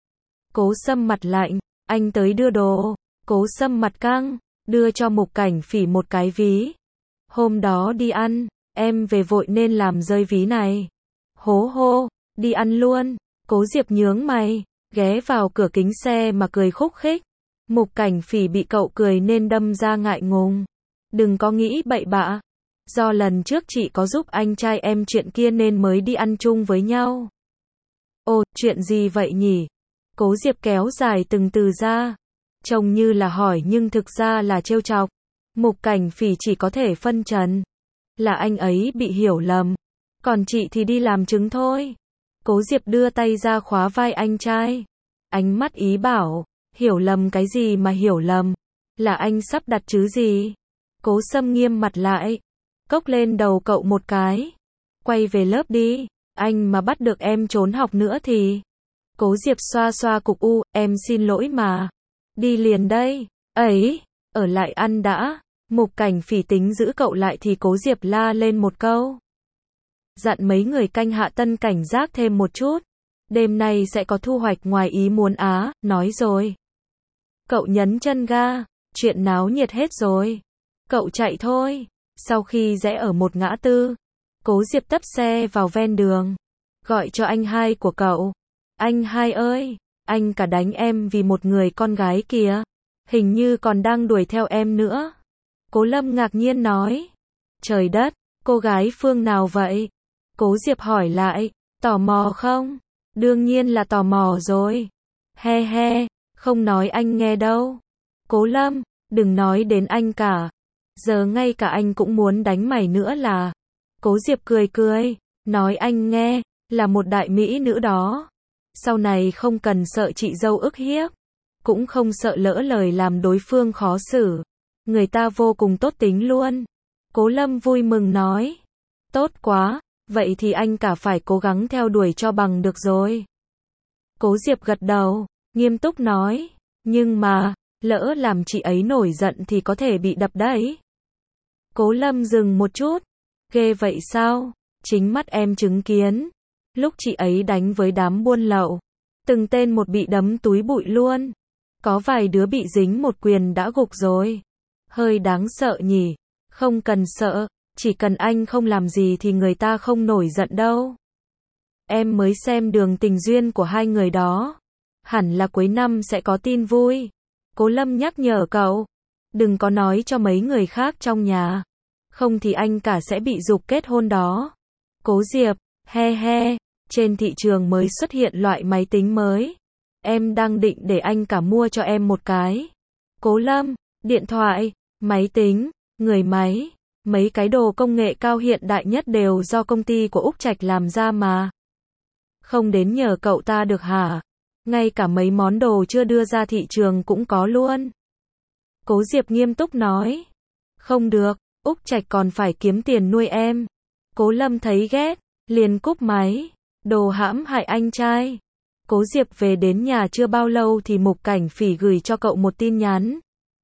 Cố Sâm mặt lạnh, anh tới đưa đồ. Cố Sâm mặt căng, đưa cho Mục Cảnh Phỉ một cái ví. Hôm đó đi ăn, em về vội nên làm rơi ví này. Hố hô, đi ăn luôn. Cố Diệp nhướng mày, ghé vào cửa kính xe mà cười khúc khích. Mục Cảnh Phỉ bị cậu cười nên đâm ra ngại ngùng. Đừng có nghĩ bậy bạ. Do lần trước chị có giúp anh trai em chuyện kia nên mới đi ăn chung với nhau. Ồ, chuyện gì vậy nhỉ? Cố Diệp kéo dài từng từ ra. Trông như là hỏi nhưng thực ra là trêu chọc. Mục Cảnh Phỉ chỉ có thể phân trần. Là anh ấy bị hiểu lầm. Còn chị thì đi làm chứng thôi. Cố Diệp đưa tay ra khóa vai anh trai. Ánh mắt ý bảo. Hiểu lầm cái gì mà hiểu lầm? Là anh sắp đặt chứ gì? Cố Sâm nghiêm mặt lại. Cốc lên đầu cậu một cái. Quay về lớp đi. Anh mà bắt được em trốn học nữa thì... Cố Diệp xoa xoa cục u. Em xin lỗi mà. Đi liền đây. Ấy, ở lại ăn đã. Mục Cảnh Phỉ tính giữ cậu lại thì Cố Diệp la lên một câu. Dặn mấy người canh Hạ Tân cảnh giác thêm một chút. Đêm nay sẽ có thu hoạch ngoài ý muốn á, nói rồi. Cậu nhấn chân ga, chuyện náo nhiệt hết rồi. Cậu chạy thôi. Sau khi rẽ ở một ngã tư, Cố Diệp tấp xe vào ven đường. Gọi cho anh hai của cậu. Anh hai ơi, anh cả đánh em vì một người con gái kìa. Hình như còn đang đuổi theo em nữa. Cố Lâm ngạc nhiên nói. Trời đất, cô gái phương nào vậy? Cố Diệp hỏi lại, tò mò không? Đương nhiên là tò mò rồi. He he, không nói anh nghe đâu. Cố Lâm, đừng nói đến anh cả. Giờ ngay cả anh cũng muốn đánh mày nữa là. Cố Diệp cười cười, nói anh nghe, là một đại mỹ nữ đó. Sau này không cần sợ chị dâu ức hiếp, cũng không sợ lỡ lời làm đối phương khó xử. Người ta vô cùng tốt tính luôn. Cố Lâm vui mừng nói. Tốt quá, vậy thì anh cả phải cố gắng theo đuổi cho bằng được rồi. Cố Diệp gật đầu, nghiêm túc nói. Nhưng mà, lỡ làm chị ấy nổi giận thì có thể bị đập đấy. Cố Lâm dừng một chút. Ghê vậy sao? Chính mắt em chứng kiến. Lúc chị ấy đánh với đám buôn lậu, từng tên một bị đấm túi bụi luôn. Có vài đứa bị dính một quyền đã gục rồi. Hơi đáng sợ nhỉ? Không cần sợ, chỉ cần anh không làm gì thì người ta không nổi giận đâu. Em mới xem đường tình duyên của hai người đó. Hẳn là cuối năm sẽ có tin vui. Cố Lâm nhắc nhở cậu. Đừng có nói cho mấy người khác trong nhà. Không thì anh cả sẽ bị giục kết hôn đó. Cố Diệp, he he, trên thị trường mới xuất hiện loại máy tính mới. Em đang định để anh cả mua cho em một cái. Cố Lâm, điện thoại, máy tính, người máy, mấy cái đồ công nghệ cao hiện đại nhất đều do công ty của Úc Trạch làm ra mà. Không đến nhờ cậu ta được hả? Ngay cả mấy món đồ chưa đưa ra thị trường cũng có luôn. Cố Diệp nghiêm túc nói. Không được, Úc Trạch còn phải kiếm tiền nuôi em. Cố Lâm thấy ghét, liền cúp máy. Đồ hãm hại anh trai. Cố Diệp về đến nhà chưa bao lâu thì Mục Cảnh Phỉ gửi cho cậu một tin nhắn.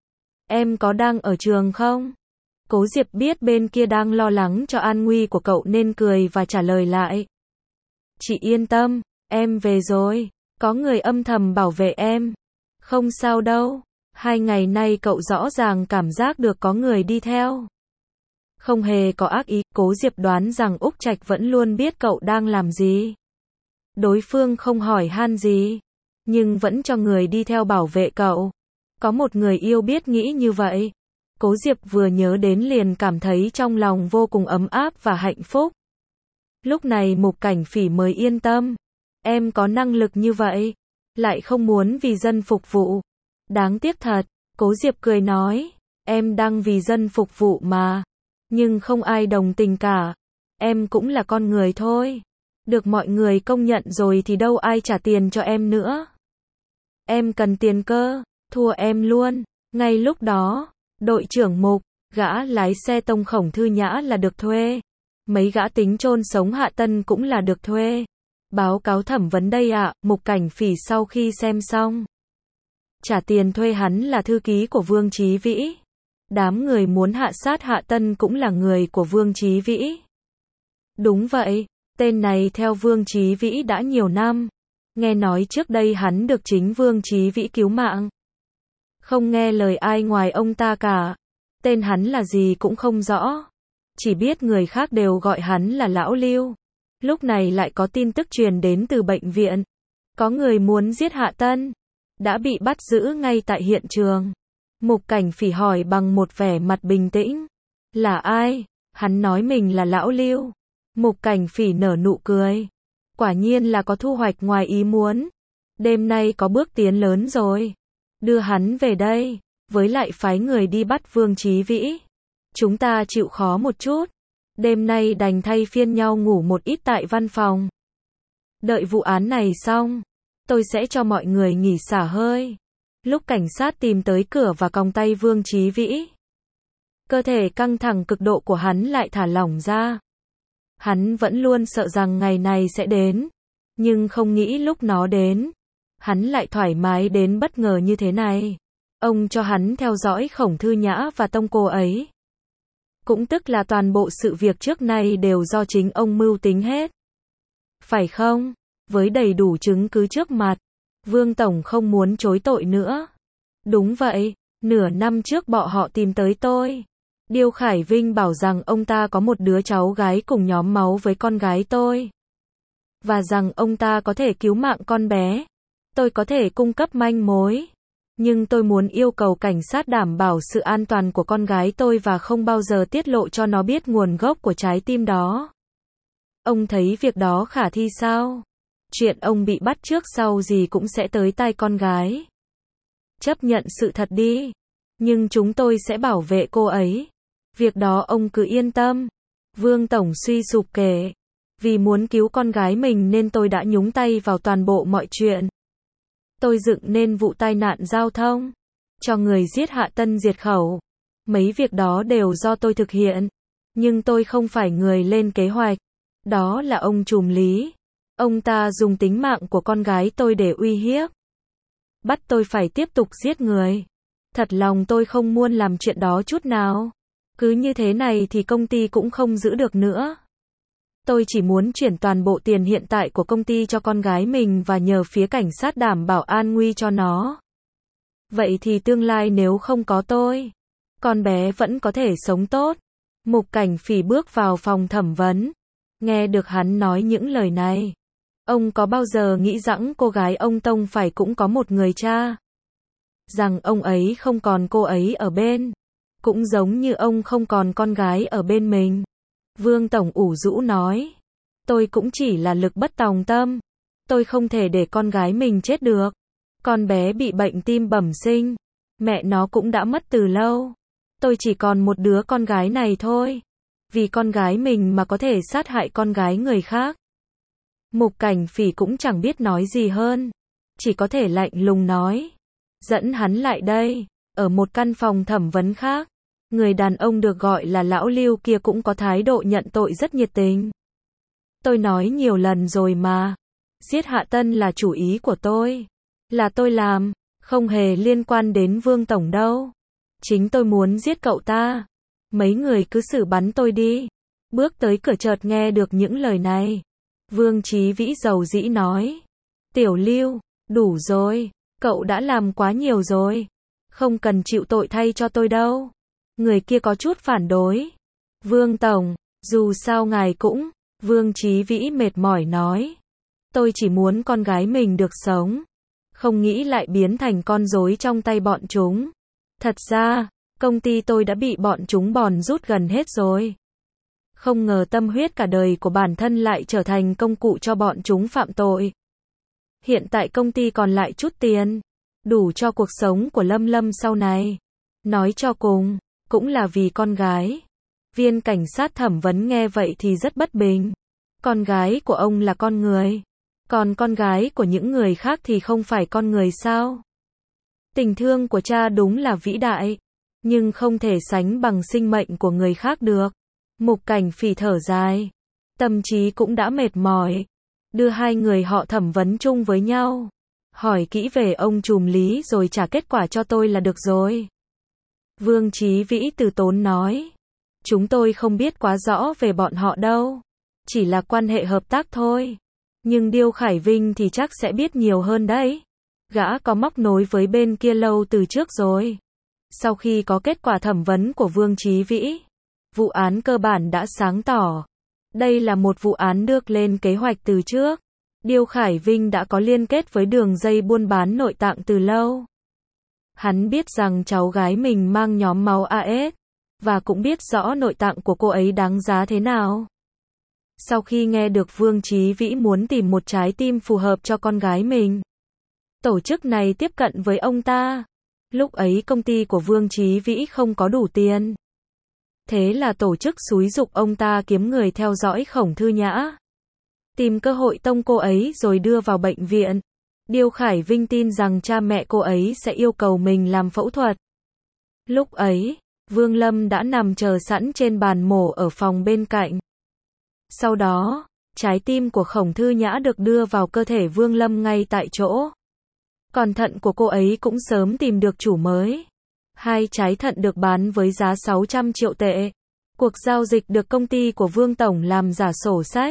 Em có đang ở trường không? Cố Diệp biết bên kia đang lo lắng cho an nguy của cậu nên cười và trả lời lại. Chị yên tâm, em về rồi. Có người âm thầm bảo vệ em. Không sao đâu. Hai ngày nay cậu rõ ràng cảm giác được có người đi theo. Không hề có ác ý. Cố Diệp đoán rằng Úc Trạch vẫn luôn biết cậu đang làm gì. Đối phương không hỏi han gì, nhưng vẫn cho người đi theo bảo vệ cậu. Có một người yêu biết nghĩ như vậy. Cố Diệp vừa nhớ đến liền cảm thấy trong lòng vô cùng ấm áp và hạnh phúc. Lúc này Mục Cảnh Phỉ mới yên tâm. Em có năng lực như vậy, lại không muốn vì dân phục vụ. Đáng tiếc thật. Cố Diệp cười nói. Em đang vì dân phục vụ mà. Nhưng không ai đồng tình cả. Em cũng là con người thôi. Được mọi người công nhận rồi thì đâu ai trả tiền cho em nữa. Em cần tiền cơ. Thua em luôn. Ngay lúc đó, đội trưởng Mục, gã lái xe tông Khổng Thư Nhã là được thuê. Mấy gã tính chôn sống Hạ Tân cũng là được thuê. Báo cáo thẩm vấn đây ạ. Mục Cảnh Phỉ sau khi xem xong. Trả tiền thuê hắn là thư ký của Vương Chí Vĩ. Đám người muốn hạ sát Hạ Tân cũng là người của Vương Chí Vĩ. Đúng vậy, tên này theo Vương Chí Vĩ đã nhiều năm. Nghe nói trước đây hắn được chính Vương Chí Vĩ cứu mạng. Không nghe lời ai ngoài ông ta cả. Tên hắn là gì cũng không rõ. Chỉ biết người khác đều gọi hắn là Lão Lưu. Lúc này lại có tin tức truyền đến từ bệnh viện. Có người muốn giết Hạ Tân. Đã bị bắt giữ ngay tại hiện trường. Mục Cảnh Phỉ hỏi bằng một vẻ mặt bình tĩnh. Là ai? Hắn nói mình là Lão Lưu. Mục Cảnh Phỉ nở nụ cười. Quả nhiên là có thu hoạch ngoài ý muốn. Đêm nay có bước tiến lớn rồi. Đưa hắn về đây. Với lại phái người đi bắt Vương Chí Vĩ. Chúng ta chịu khó một chút. Đêm nay đành thay phiên nhau ngủ một ít tại văn phòng. Đợi vụ án này xong, tôi sẽ cho mọi người nghỉ xả hơi. Lúc cảnh sát tìm tới cửa và còng tay Vương Chí Vĩ, cơ thể căng thẳng cực độ của hắn lại thả lỏng ra. Hắn vẫn luôn sợ rằng ngày này sẽ đến, nhưng không nghĩ lúc nó đến, hắn lại thoải mái đến bất ngờ như thế này. Ông cho hắn theo dõi Khổng Thư Nhã và tông cô ấy. Cũng tức là toàn bộ sự việc trước nay đều do chính ông mưu tính hết. Phải không? Với đầy đủ chứng cứ trước mặt, Vương Tổng không muốn chối tội nữa. Đúng vậy, nửa năm trước bọn họ tìm tới tôi. Điêu Khải Vinh bảo rằng ông ta có một đứa cháu gái cùng nhóm máu với con gái tôi. Và rằng ông ta có thể cứu mạng con bé. Tôi có thể cung cấp manh mối. Nhưng tôi muốn yêu cầu cảnh sát đảm bảo sự an toàn của con gái tôi và không bao giờ tiết lộ cho nó biết nguồn gốc của trái tim đó. Ông thấy việc đó khả thi sao? Chuyện ông bị bắt trước sau gì cũng sẽ tới tai con gái. Chấp nhận sự thật đi. Nhưng chúng tôi sẽ bảo vệ cô ấy. Việc đó ông cứ yên tâm. Vương Tổng suy sụp kể. Vì muốn cứu con gái mình nên tôi đã nhúng tay vào toàn bộ mọi chuyện. Tôi dựng nên vụ tai nạn giao thông, cho người giết Hạ Tân diệt khẩu. Mấy việc đó đều do tôi thực hiện. Nhưng tôi không phải người lên kế hoạch. Đó là ông trùm Lý. Ông ta dùng tính mạng của con gái tôi để uy hiếp. Bắt tôi phải tiếp tục giết người. Thật lòng tôi không muốn làm chuyện đó chút nào. Cứ như thế này thì công ty cũng không giữ được nữa. Tôi chỉ muốn chuyển toàn bộ tiền hiện tại của công ty cho con gái mình và nhờ phía cảnh sát đảm bảo an nguy cho nó. Vậy thì tương lai nếu không có tôi, con bé vẫn có thể sống tốt. Mục Cảnh Phỉ bước vào phòng thẩm vấn. Nghe được hắn nói những lời này, ông có bao giờ nghĩ rằng cô gái ông Tông phải cũng có một người cha? Rằng ông ấy không còn cô ấy ở bên. Cũng giống như ông không còn con gái ở bên mình. Vương Tổng ủ rũ nói. Tôi cũng chỉ là lực bất tòng tâm. Tôi không thể để con gái mình chết được. Con bé bị bệnh tim bẩm sinh. Mẹ nó cũng đã mất từ lâu. Tôi chỉ còn một đứa con gái này thôi. Vì con gái mình mà có thể sát hại con gái người khác. Mục Cảnh Phỉ cũng chẳng biết nói gì hơn. Chỉ có thể lạnh lùng nói. Dẫn hắn lại đây. Ở một căn phòng thẩm vấn khác, người đàn ông được gọi là lão Lưu kia cũng có thái độ nhận tội rất nhiệt tình. Tôi nói nhiều lần rồi mà. Giết Hạ Tân là chủ ý của tôi. Là tôi làm. Không hề liên quan đến Vương Tổng đâu. Chính tôi muốn giết cậu ta. Mấy người cứ xử bắn tôi đi. Bước tới cửa chợt nghe được những lời này. Vương Chí Vĩ dầu dĩ nói. Tiểu Lưu, đủ rồi. Cậu đã làm quá nhiều rồi. Không cần chịu tội thay cho tôi đâu. Người kia có chút phản đối. Vương Tổng, dù sao ngài cũng. Vương Chí Vĩ mệt mỏi nói. Tôi chỉ muốn con gái mình được sống. Không nghĩ lại biến thành con rối trong tay bọn chúng. Thật ra, công ty tôi đã bị bọn chúng bòn rút gần hết rồi. Không ngờ tâm huyết cả đời của bản thân lại trở thành công cụ cho bọn chúng phạm tội. Hiện tại công ty còn lại chút tiền. Đủ cho cuộc sống của Lâm Lâm sau này. Nói cho cùng, cũng là vì con gái. Viên cảnh sát thẩm vấn nghe vậy thì rất bất bình. Con gái của ông là con người. Còn con gái của những người khác thì không phải con người sao? Tình thương của cha đúng là vĩ đại. Nhưng không thể sánh bằng sinh mệnh của người khác được. Mục Cảnh Phỉ thở dài. Tâm trí cũng đã mệt mỏi. Đưa hai người họ thẩm vấn chung với nhau. Hỏi kỹ về ông trùm Lý rồi trả kết quả cho tôi là được rồi. Vương Chí Vĩ từ tốn nói. Chúng tôi không biết quá rõ về bọn họ đâu. Chỉ là quan hệ hợp tác thôi. Nhưng Điêu Khải Vinh thì chắc sẽ biết nhiều hơn đấy. Gã có móc nối với bên kia lâu từ trước rồi. Sau khi có kết quả thẩm vấn của Vương Chí Vĩ, vụ án cơ bản đã sáng tỏ. Đây là một vụ án được lên kế hoạch từ trước. Điêu Khải Vinh đã có liên kết với đường dây buôn bán nội tạng từ lâu. Hắn biết rằng cháu gái mình mang nhóm máu a ét, và cũng biết rõ nội tạng của cô ấy đáng giá thế nào. Sau khi nghe được Vương Chí Vĩ muốn tìm một trái tim phù hợp cho con gái mình, tổ chức này tiếp cận với ông ta. Lúc ấy công ty của Vương Chí Vĩ không có đủ tiền. Thế là tổ chức xúi giục ông ta kiếm người theo dõi Khổng Thư Nhã. Tìm cơ hội tông cô ấy rồi đưa vào bệnh viện. Điêu Khải Vinh tin rằng cha mẹ cô ấy sẽ yêu cầu mình làm phẫu thuật. Lúc ấy, Vương Lâm đã nằm chờ sẵn trên bàn mổ ở phòng bên cạnh. Sau đó, trái tim của Khổng Thư Nhã được đưa vào cơ thể Vương Lâm ngay tại chỗ. Còn thận của cô ấy cũng sớm tìm được chủ mới. Hai trái thận được bán với giá sáu trăm triệu tệ. Cuộc giao dịch được công ty của Vương Tổng làm giả sổ sách.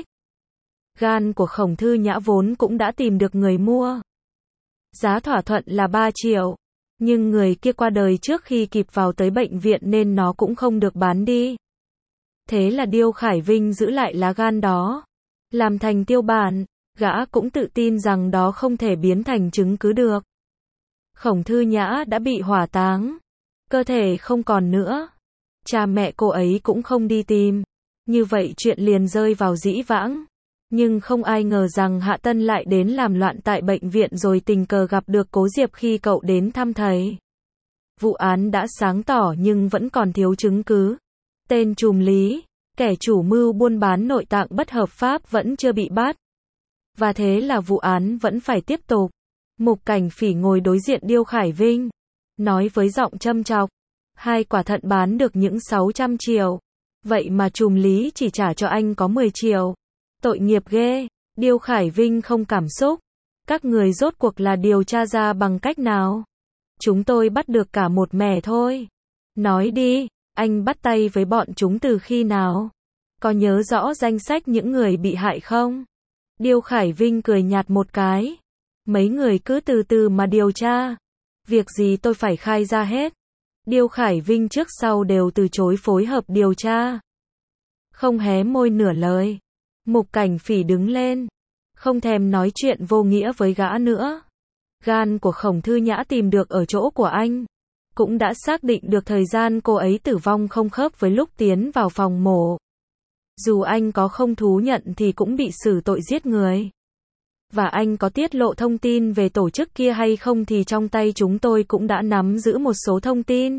Gan của Khổng Thư Nhã vốn cũng đã tìm được người mua. Giá thỏa thuận là ba triệu. Nhưng người kia qua đời trước khi kịp vào tới bệnh viện nên nó cũng không được bán đi. Thế là Điêu Khải Vinh giữ lại lá gan đó. Làm thành tiêu bản. Gã cũng tự tin rằng đó không thể biến thành chứng cứ được. Khổng Thư Nhã đã bị hỏa táng. Cơ thể không còn nữa. Cha mẹ cô ấy cũng không đi tìm. Như vậy chuyện liền rơi vào dĩ vãng. Nhưng không ai ngờ rằng Hạ Tân lại đến làm loạn tại bệnh viện rồi tình cờ gặp được Cố Diệp khi cậu đến thăm thầy. Vụ án đã sáng tỏ nhưng vẫn còn thiếu chứng cứ. Tên trùm Lý, Kẻ chủ mưu buôn bán nội tạng bất hợp pháp vẫn chưa bị bắt. Và thế là vụ án vẫn phải tiếp tục. Mục Cảnh Phỉ ngồi đối diện Điêu Khải Vinh, nói với giọng châm chọc. Hai quả thận bán được những sáu trăm triệu. Vậy mà trùm Lý chỉ trả cho anh có mười triệu. Tội nghiệp ghê. Điêu Khải Vinh không cảm xúc. Các người rốt cuộc là điều tra ra bằng cách nào? Chúng tôi bắt được cả một mẻ thôi. Nói đi, anh bắt tay với bọn chúng từ khi nào? Có nhớ rõ danh sách những người bị hại không? Điêu Khải Vinh cười nhạt một cái. Mấy người cứ từ từ mà điều tra. Việc gì tôi phải khai ra hết. Điêu Khải Vinh trước sau đều từ chối phối hợp điều tra. Không hé môi nửa lời. Mục Cảnh Phỉ đứng lên. Không thèm nói chuyện vô nghĩa với gã nữa. Gan của Khổng Thư Nhã tìm được ở chỗ của anh. Cũng đã xác định được thời gian cô ấy tử vong không khớp với lúc tiến vào phòng mổ. Dù anh có không thú nhận thì cũng bị xử tội giết người. Và anh có tiết lộ thông tin về tổ chức kia hay không thì trong tay chúng tôi cũng đã nắm giữ một số thông tin.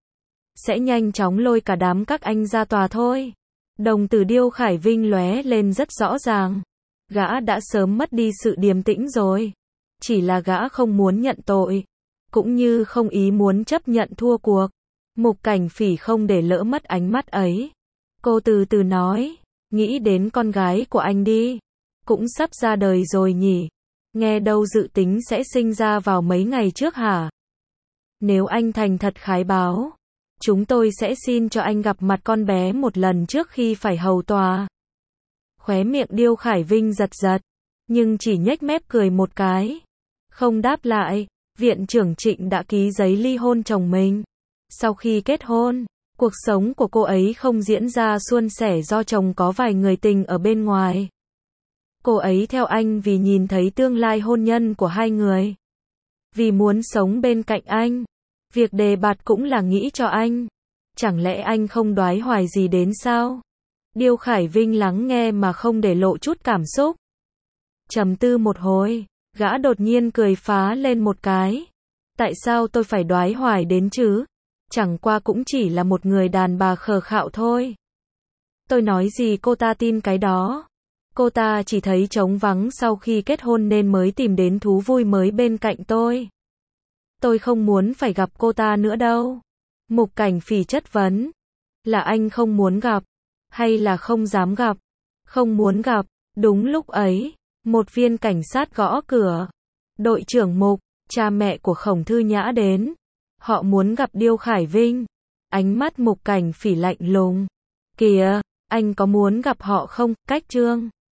Sẽ nhanh chóng lôi cả đám các anh ra tòa thôi. Đồng tử Điêu Khải Vinh lóe lên rất rõ ràng. Gã đã sớm mất đi sự điềm tĩnh rồi. Chỉ là gã không muốn nhận tội. Cũng như không ý muốn chấp nhận thua cuộc. Mục Cảnh Phỉ không để lỡ mất ánh mắt ấy. Cô từ từ nói. Nghĩ đến con gái của anh đi. Cũng sắp ra đời rồi nhỉ. Nghe đâu dự tính sẽ sinh ra vào mấy ngày trước hả? Nếu anh thành thật khái báo, chúng tôi sẽ xin cho anh gặp mặt con bé một lần trước khi phải hầu tòa. Khóe miệng Điêu Khải Vinh giật giật, nhưng chỉ nhếch mép cười một cái. Không đáp lại, viện trưởng Trịnh đã ký giấy ly hôn chồng mình. Sau khi kết hôn, cuộc sống của cô ấy không diễn ra suôn sẻ do chồng có vài người tình ở bên ngoài. Cô ấy theo anh vì nhìn thấy tương lai hôn nhân của hai người. Vì muốn sống bên cạnh anh. Việc đề bạt cũng là nghĩ cho anh. Chẳng lẽ anh không đoái hoài gì đến sao? Điêu Khải Vinh lắng nghe mà không để lộ chút cảm xúc. Trầm tư một hồi, gã đột nhiên cười phá lên một cái. Tại sao tôi phải đoái hoài đến chứ? Chẳng qua cũng chỉ là một người đàn bà khờ khạo thôi. Tôi nói gì cô ta tin cái đó. Cô ta chỉ thấy trống vắng sau khi kết hôn nên mới tìm đến thú vui mới bên cạnh tôi. Tôi không muốn phải gặp cô ta nữa đâu. Mục Cảnh Phỉ chất vấn. Là anh không muốn gặp, hay là không dám gặp? Không muốn gặp. Đúng lúc ấy, một viên cảnh sát gõ cửa. Đội trưởng Mục, cha mẹ của Khổng Thư Nhã đến. Họ muốn gặp Điêu Khải Vinh. Ánh mắt Mục Cảnh Phỉ lạnh lùng. Kìa, anh có muốn gặp họ không? Cách Trương